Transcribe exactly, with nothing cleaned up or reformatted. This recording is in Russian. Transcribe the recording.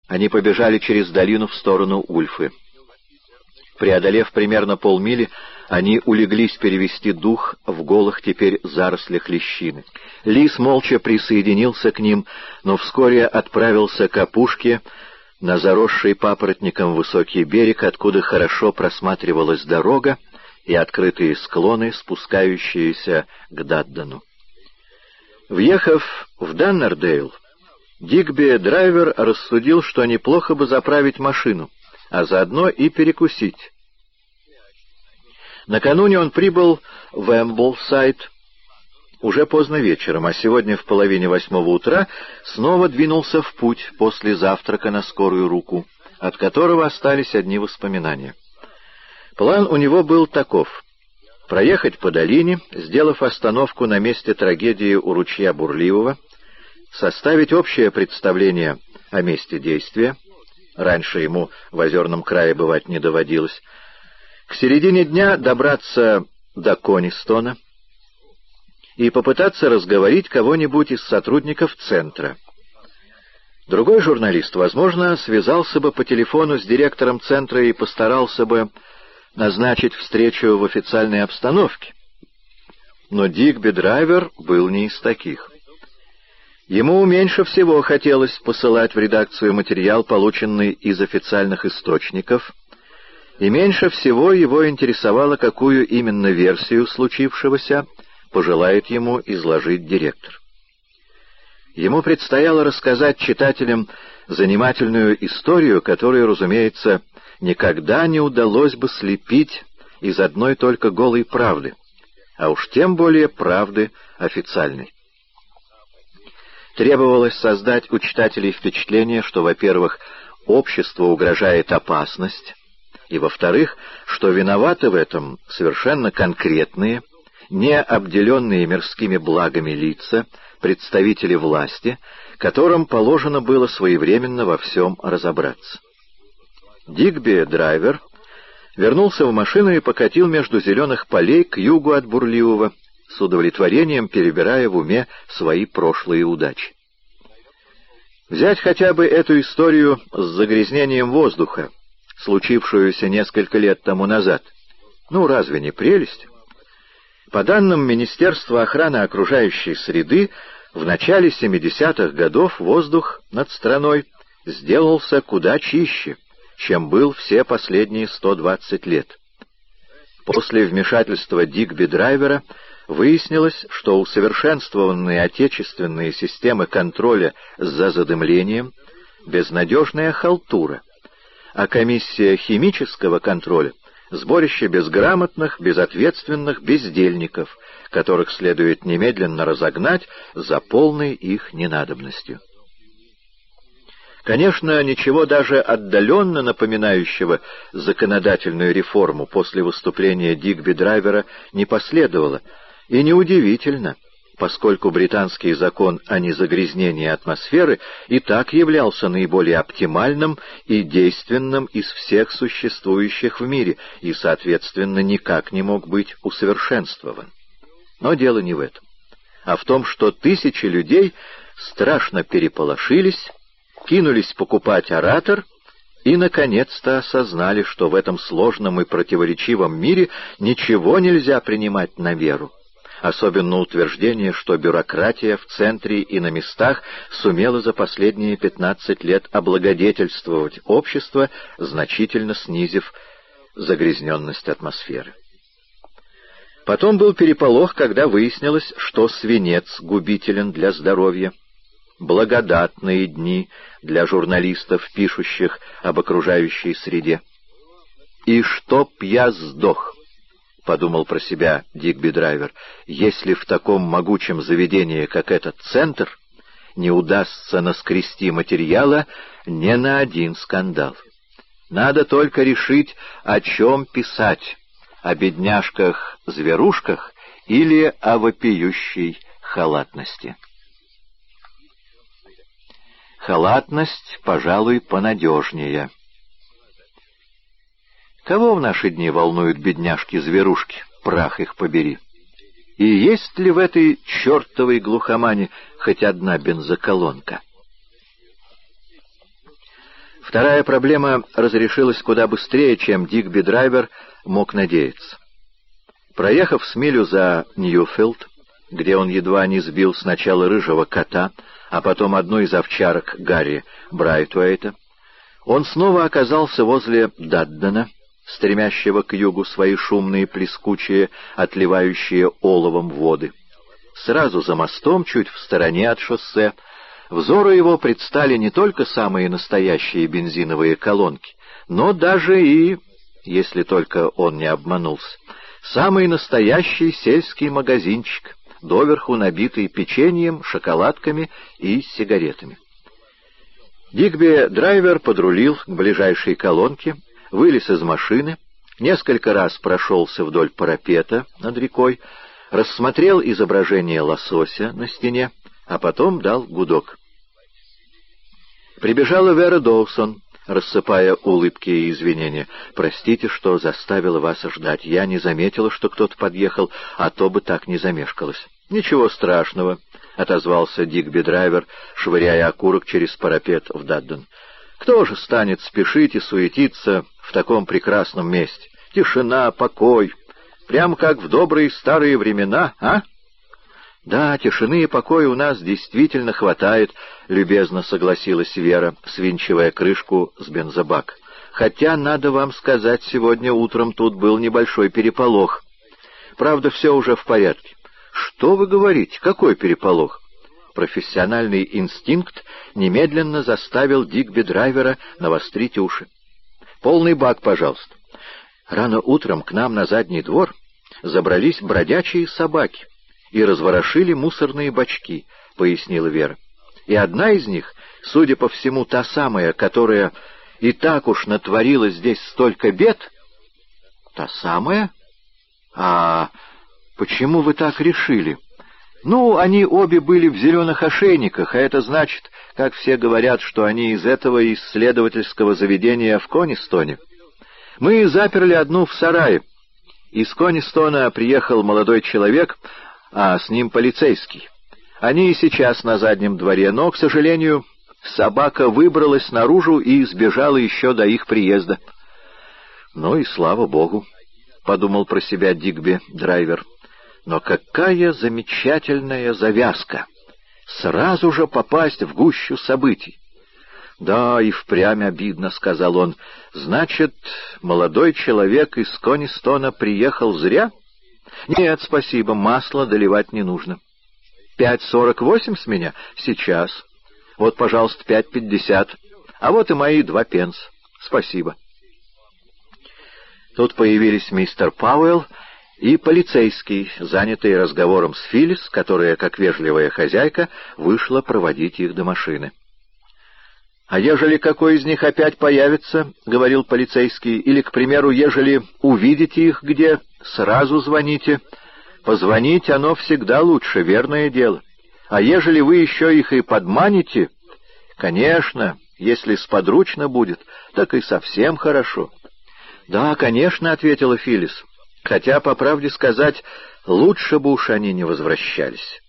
Они побежали через долину в сторону Ульфы. Преодолев примерно полмили, они улеглись перевести дух в голых теперь зарослях лещины. Лис молча присоединился к ним, но вскоре отправился к опушке на заросший папоротником высокий берег, откуда хорошо просматривалась дорога и открытые склоны, спускающиеся к Даддану. Въехав в Даннердейл, Дигби драйвер рассудил, что неплохо бы заправить машину, а заодно и перекусить. Накануне он прибыл в Эмблсайд уже поздно вечером, а сегодня в половине восьмого утра снова двинулся в путь после завтрака на скорую руку, от которого остались одни воспоминания. План у него был таков: проехать по долине, сделав остановку на месте трагедии у ручья Бурливого, составить общее представление о месте действия, раньше ему в Озерном крае бывать не доводилось, к середине дня добраться до Конистона и попытаться разговорить кого-нибудь из сотрудников центра. Другой журналист, возможно, связался бы по телефону с директором центра и постарался бы назначить встречу в официальной обстановке. Но Дигби драйвер был не из таких. Ему меньше всего хотелось посылать в редакцию материал, полученный из официальных источников, и меньше всего его интересовало, какую именно версию случившегося пожелает ему изложить директор. Ему предстояло рассказать читателям занимательную историю, которую, разумеется, никогда не удалось бы слепить из одной только голой правды, а уж тем более правды официальной. Требовалось создать у читателей впечатление, что, во-первых, обществу угрожает опасность, и, во-вторых, что виноваты в этом совершенно конкретные, не обделенные мирскими благами лица, представители власти, которым положено было своевременно во всем разобраться. Дигби драйвер вернулся в машину и покатил между зеленых полей к югу от Бурливого, с удовлетворением перебирая в уме свои прошлые удачи. Взять хотя бы эту историю с загрязнением воздуха, случившуюся несколько лет тому назад. Ну, разве не прелесть? По данным Министерства охраны окружающей среды, в начале семидесятых годов воздух над страной сделался куда чище, чем был все последние сто двадцать лет. После вмешательства Дигби драйвера выяснилось, что усовершенствованные отечественные системы контроля за задымлением — безнадежная халтура, а комиссия химического контроля — сборище безграмотных, безответственных бездельников, которых следует немедленно разогнать за полной их ненадобностью. Конечно, ничего даже отдаленно напоминающего законодательную реформу после выступления Дигби драйвера не последовало, и неудивительно, поскольку британский закон о незагрязнении атмосферы и так являлся наиболее оптимальным и действенным из всех существующих в мире и, соответственно, никак не мог быть усовершенствован. Но дело не в этом, а в том, что тысячи людей страшно переполошились, кинулись покупать оратор и, наконец-то, осознали, что в этом сложном и противоречивом мире ничего нельзя принимать на веру. Особенно утверждение, что бюрократия в центре и на местах сумела за последние пятнадцать лет облагодетельствовать общество, значительно снизив загрязненность атмосферы. Потом был переполох, когда выяснилось, что свинец губителен для здоровья. Благодатные дни для журналистов, пишущих об окружающей среде. «И чтоб я сдох», — подумал про себя Дигби драйвер, «если в таком могучем заведении, как этот центр, не удастся наскрести материала ни на один скандал. Надо только решить, о чем писать, о бедняжках-зверушках или о вопиющей халатности». Халатность, пожалуй, понадежнее. Кого в наши дни волнуют бедняжки-зверушки, прах их побери? И есть ли в этой чертовой глухомане хоть одна бензоколонка? Вторая проблема разрешилась куда быстрее, чем Дигби Драйвер мог надеяться. Проехав с милю за Ньюфилд, где он едва не сбил сначала рыжего кота, а потом одну из овчарок Гарри Брайтуэйта, он снова оказался возле Даддена, стремящего к югу свои шумные, плескучие, отливающие оловом воды. Сразу за мостом, чуть в стороне от шоссе, взору его предстали не только самые настоящие бензиновые колонки, но даже и, если только он не обманулся, самый настоящий сельский магазинчик, доверху набитый печеньем, шоколадками и сигаретами. Дигби Драйвер подрулил к ближайшей колонке, вылез из машины, несколько раз прошелся вдоль парапета над рекой, рассмотрел изображение лосося на стене, а потом дал гудок. Прибежала Вера Доусон, рассыпая улыбки и извинения. «Простите, что заставила вас ждать. Я не заметила, что кто-то подъехал, а то бы так не замешкалась». «Ничего страшного», — отозвался Дигби Драйвер, швыряя окурок через парапет в Дадден. «Кто же станет спешить и суетиться в таком прекрасном месте? Тишина, покой, прямо как в добрые старые времена, а?» «Да, тишины и покоя у нас действительно хватает», — любезно согласилась Вера, свинчивая крышку с бензобака. «Хотя, надо вам сказать, сегодня утром тут был небольшой переполох. Правда, все уже в порядке». «Что вы говорите? Какой переполох?» Профессиональный инстинкт немедленно заставил Дигби Драйвера навострить уши. «Полный бак, пожалуйста». Рано утром к нам на задний двор забрались бродячие собаки и разворошили мусорные бачки, — пояснила Вера. И одна из них, судя по всему, та самая, которая и так уж натворила здесь столько бед. Та самая? А почему вы так решили? Ну, они обе были в зеленых ошейниках, а это значит, как все говорят, что они из этого исследовательского заведения в Конистоне. Мы заперли одну в сарае. Из Конистона приехал молодой человек, а с ним полицейский. Они и сейчас на заднем дворе, но, к сожалению, собака выбралась наружу и сбежала еще до их приезда. «Ну и слава богу», — подумал про себя Дигби Драйвер. «Но какая замечательная завязка! Сразу же попасть в гущу событий!» «Да, и впрямь обидно», — сказал он. «Значит, молодой человек из Конистона приехал зря?» «Нет, спасибо, масло доливать не нужно». «Пять сорок восемь с меня? Сейчас. Вот, пожалуйста, пять пятьдесят. А вот и мои два пенса. Спасибо». Тут появились мистер Пауэлл и полицейский, занятый разговором с Филлис, которая, как вежливая хозяйка, вышла проводить их до машины. «А ежели какой из них опять появится, — говорил полицейский, — или, к примеру, ежели увидите их где, сразу звоните. Позвонить оно всегда лучше, верное дело. А ежели вы еще их и подманите, конечно, если сподручно будет, так и совсем хорошо». «Да, конечно, — ответила Филлис, — хотя, по правде сказать, лучше бы уж они не возвращались».